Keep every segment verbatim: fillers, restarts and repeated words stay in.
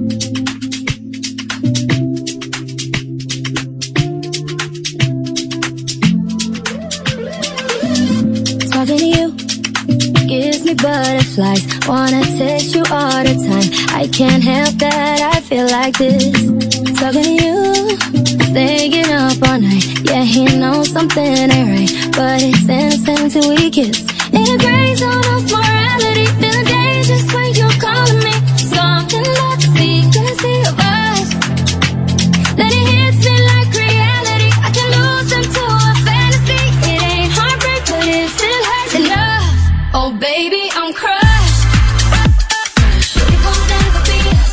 Talking to you gives me butterflies. Wanna taste you all the time. I can't help that, I feel like this. Talking to you, staying up all night. Yeah, he knows something ain't right, but it's innocent till we kiss. In a gray zone of morality, feeling dangerous when you're calling me. Something not to see, gonna see of us. Then it hits me like reality. I can lose into a fantasy. It ain't heartbreak, but it still hurts enough. Oh baby, I'm crushed. It won't never be us.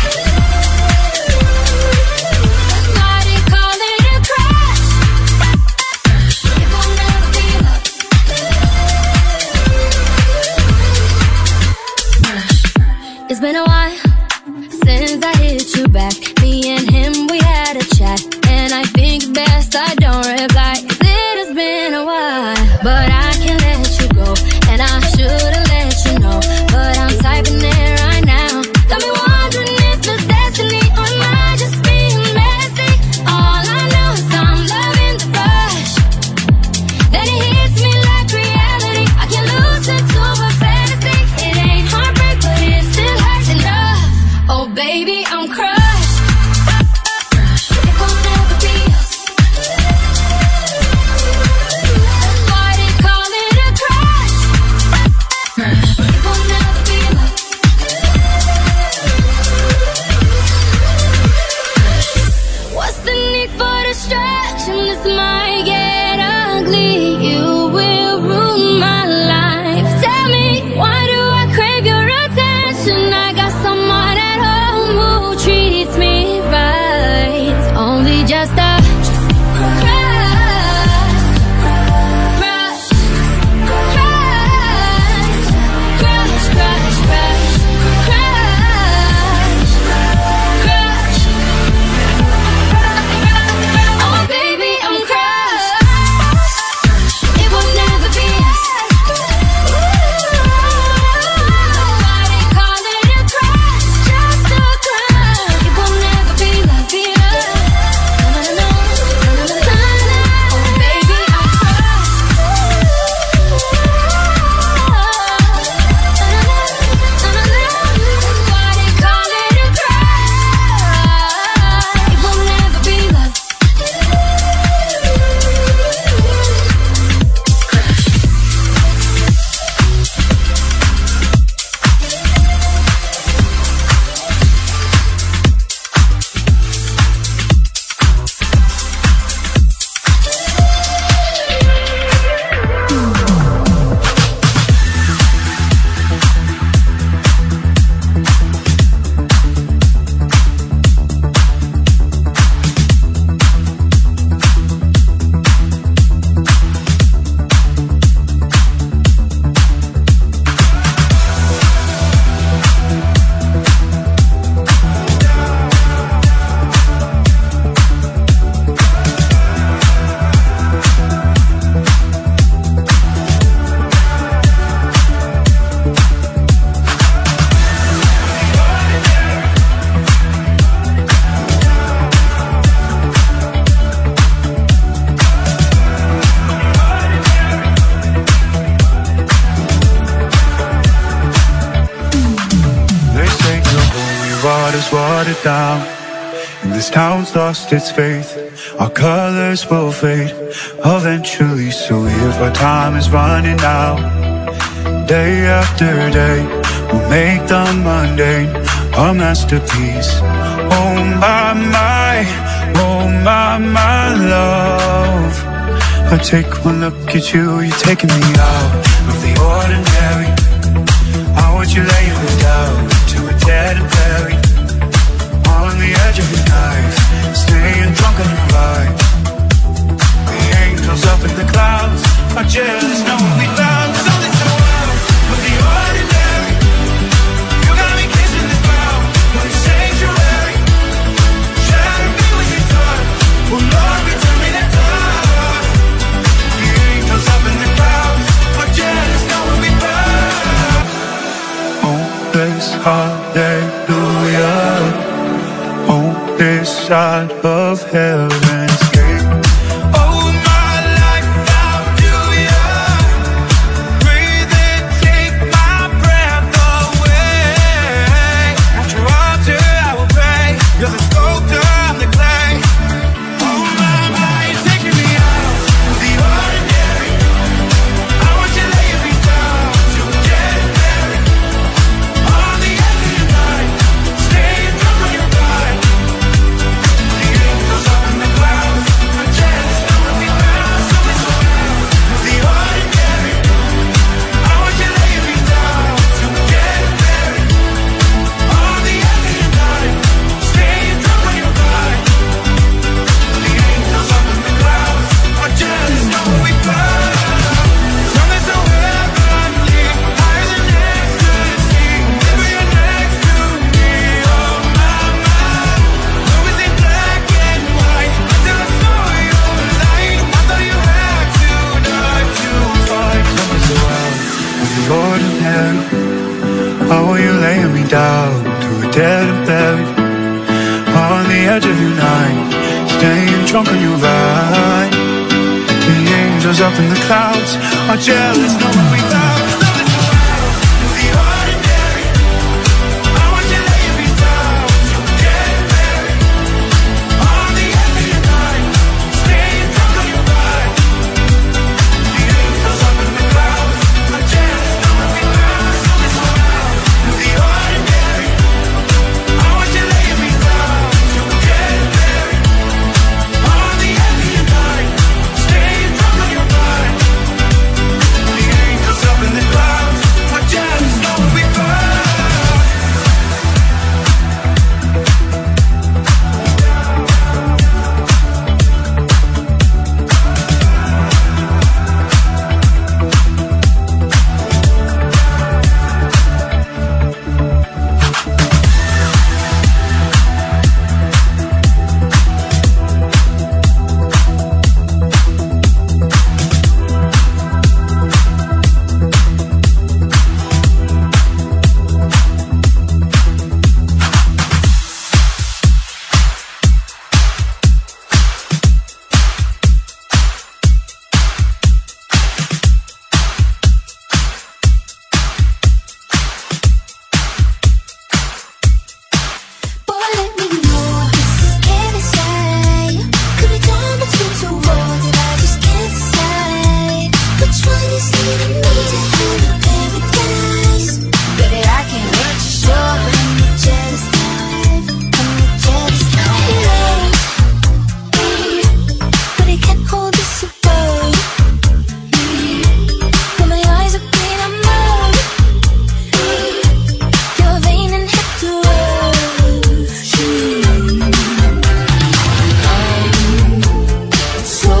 That's why they call it a crush. It won't never be love. It's been a while since I hit you back. Me and him, we had a chat, and I think it's best I don't reply. It has been a while, but I can't let you go, and I should've let you know, but I'm typing it right now. Got me wondering if it's destiny, or am I just being messy? All I know is I'm loving the rush. Then it hits me like reality. I can lose it to a fantasy. It ain't heartbreak, but it still hurts enough. Oh baby, I'm crushed. It won't never be us. That's why they call it a crush. It won't never be love. What's the need for distraction? This might get ugly. You will ruin my life. Tell me, why do I crave your attention? I got someone at home who treats me right. Only just a crush, crush, crush, crush, crush, crush, crush, crush. Oh baby, I'm crushed. It will never be us. Why they call it a crush? Just a crush. It will never be love, be love. No, no, no, no, no, no, no. Oh baby, I'm crushed. That's why they call it a crush. It will never be love. They say the holy water's watered down, and this town's lost its faith. Our colors will fade eventually, so if our time is running out, day after day, we'll make the mundane a masterpiece. Oh my, my, oh my, my love. I take one look at you, you're taking me out of the ordinary. How would you lay me down to a dead and buried on the edge of a knife, staying drunk on the ride? The angels up in the clouds are jealous, knowing we found something so wild of the ordinary. You got me kissing the ground like a sanctuary. Shatter me with your touch, oh Lord, return me that touch. The angels up in the clouds are jealous, knowing we found. Hopeless hallelujah. this side of heaven's gate. Oh, my life, how do you breathe and take my breath away? At your altar I will pray, you're the sculptor, I'm the clay. Oh, my, my, you're taking me out of the ordinary. I want you laying me down to get buried on the edge of your night, staying drunk on your ride. The angels up in the clouds, I'm jealous, knowing we found something so loud. The ordinary, I want you laying me down to get buried on the edge of your night, staying drunk on your ride. The angels up in the clouds, I'm jealous, knowing we found something so heavenly, higher than ecstasy. Baby, you're next to me, oh my, my. Always in black and white, until I saw your light. I thought you had to die to find something so out of the ordinary. How are you laying me down to a dead and buried on the edge of your night, staying drunk on your ride. The angels up in the clouds are jealous, knowing we found something so out of the ordinary. I want you laying me down to get buried on the edge of your night, staying drunk on your ride. The angels up in the clouds are jealous, knowing we found something so out of the ordinary. I want you laying me down to get buried on the edge of your night, staying drunk on your ride. The angels up in the clouds are jealous, knowing we found. Boy, let me know what's inside. Could be torn between two worlds that I just can't decide. Which one is leading me to hell or paradise? Baby, I can't let you show. I'm the jealous type. I'm the jealous type. But I can't hold this above. When my eyes are clean, I'm numb. You're vain and hip to rush. I'm so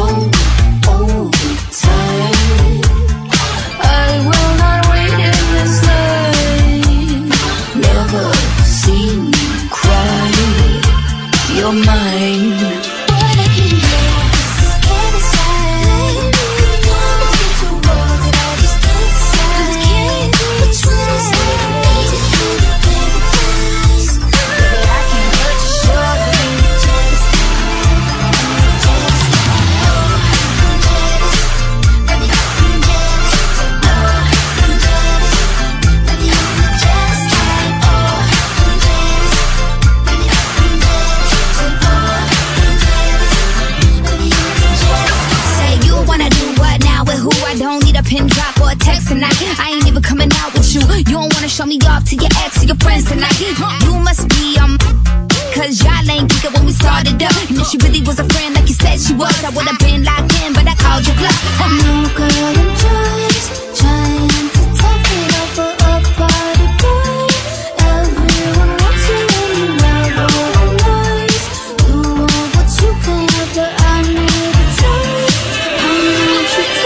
overtired. I will not wait in this line. Never seen you cry. You're mine. Boy, let me know what's inside. Could be torn between two worlds that I just can't decide. Which one is leading me to hell or paradise? Baby, I can't let you show. I'm the jealous type. I'm the jealous type. Oh, I'm jealous. Baby, I'm jealous. Oh, I'm jealous. Baby, I'm the jealous type. Oh, I'm jealous. Baby, I'm jealous. Oh, I'm jealous. Baby, I'm jealous. Say you wanna do what now with who? I don't need a pin drop or a text tonight. I ain't even coming out with you. You don't wanna show me off to your ex or your friends tonight. You must be um cause y'all ain't geeking when we started up. And if she really was a friend like you said she was, I would've been locked in, but I called you bluff. No girl, I'm just trying to take it up for a party boy. Everyone wants you and you love all the noise. You want what you can have, but I need a choice. I need you to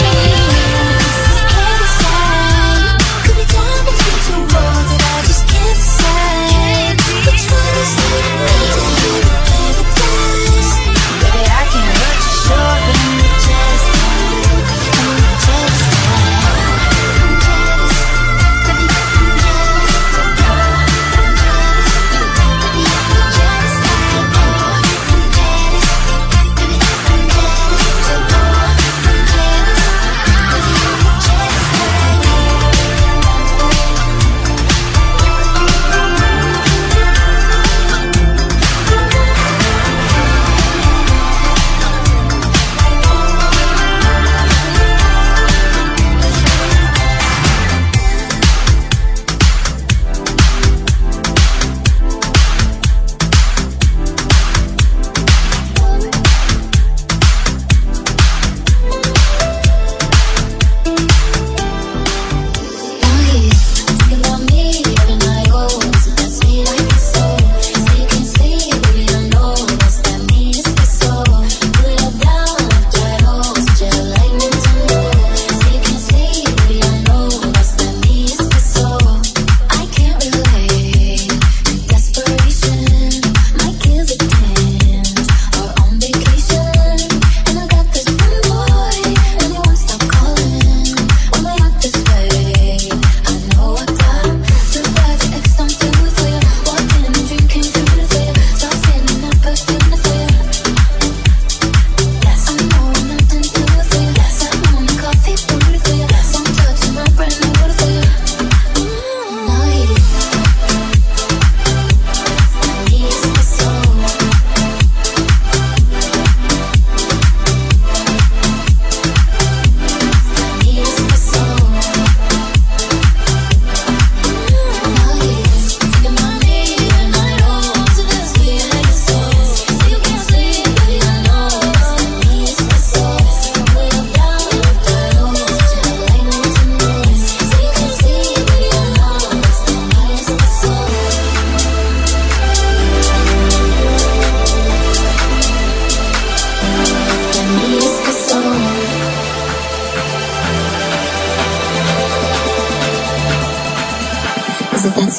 can't decide. Could be torn between two worlds that I just can't decide. Which one is leading me to hell or paradise? Baby, I can't let you show. I'm the jealous type. I'm the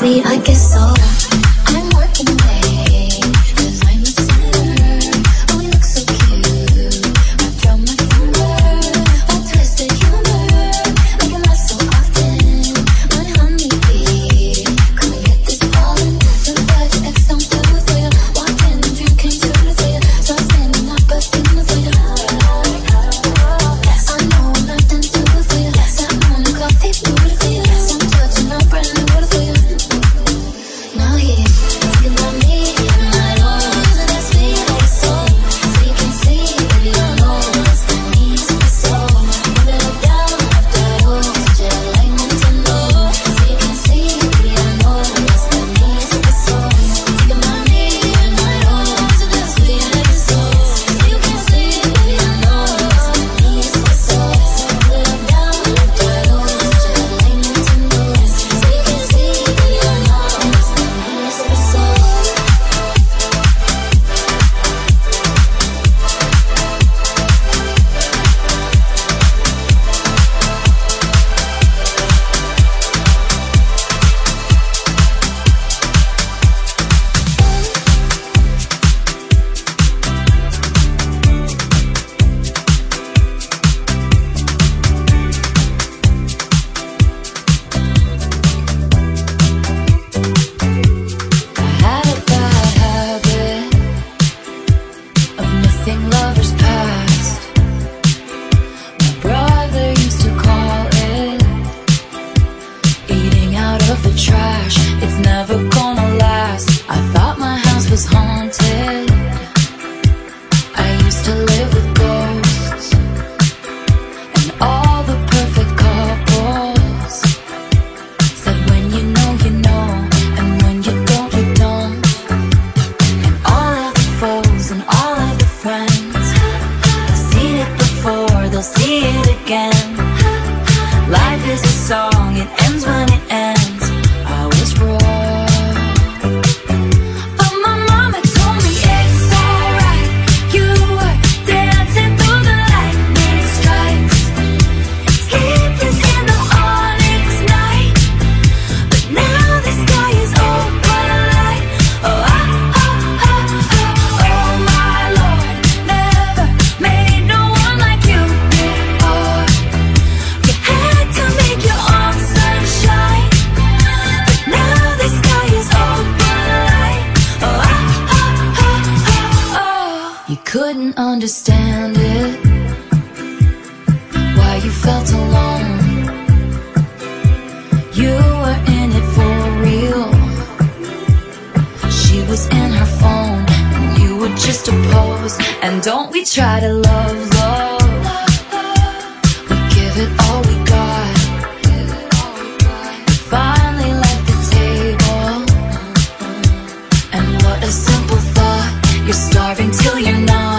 sweet, I guess so. I'm working late, cause I'm a sinner. Oh, you look so cute, I drop my finger. Oh, twisted humor, like a laugh so often. My honeybee, come and get this pollen. So bad your ex don't do it for you. Walking and drinking to the theater. Start standing up, busting the theater. I know I'm nothing to do for you. That morning coffee, beautiful for you. Some touch and no brand new water for you. Now he's thinking about me and my own. So that's me, like so. So you can see, baby, I know it's the need to be so. Move it up down after I go. Touch it like Nintendo. So you can see, baby, I know it's the need to be so. Thinking about me and my own. So that's me, like so. So you can see, baby, I know it's the need to be so. Move it up down after I go. Touch it like Nintendo. So you can see, baby, I know it's the need to be so. I had a bad habit of missing lovers past. My brother used to call it eating out of the trash. It's never gonna last. I thought my house was haunted. I used to live with ghosts and all the perfect couples. Said when you know, you know, and when you don't, you don't. And all of the foes and all of the friends, seen it before, they'll see it again. Life is a song, it ends when it ends. I was wrong, but my mama told me it's alright. You were dancing through the lightning strikes, sleepless in the onyx night. But now the sky is open light. Oh, ah, ah, ah, ah, oh my Lord, never made no one like you before. You had to make your own sunshine. But now the sky is open light. Oh, ah, ah, ah, ah, oh. You couldn't understand it, why you felt alone. You were in it for real. She was in her phone, and you were just a pose. And don't we try to love, love? We give it all we got. We finally left the table, and what a simple thought. You're starving till you're not.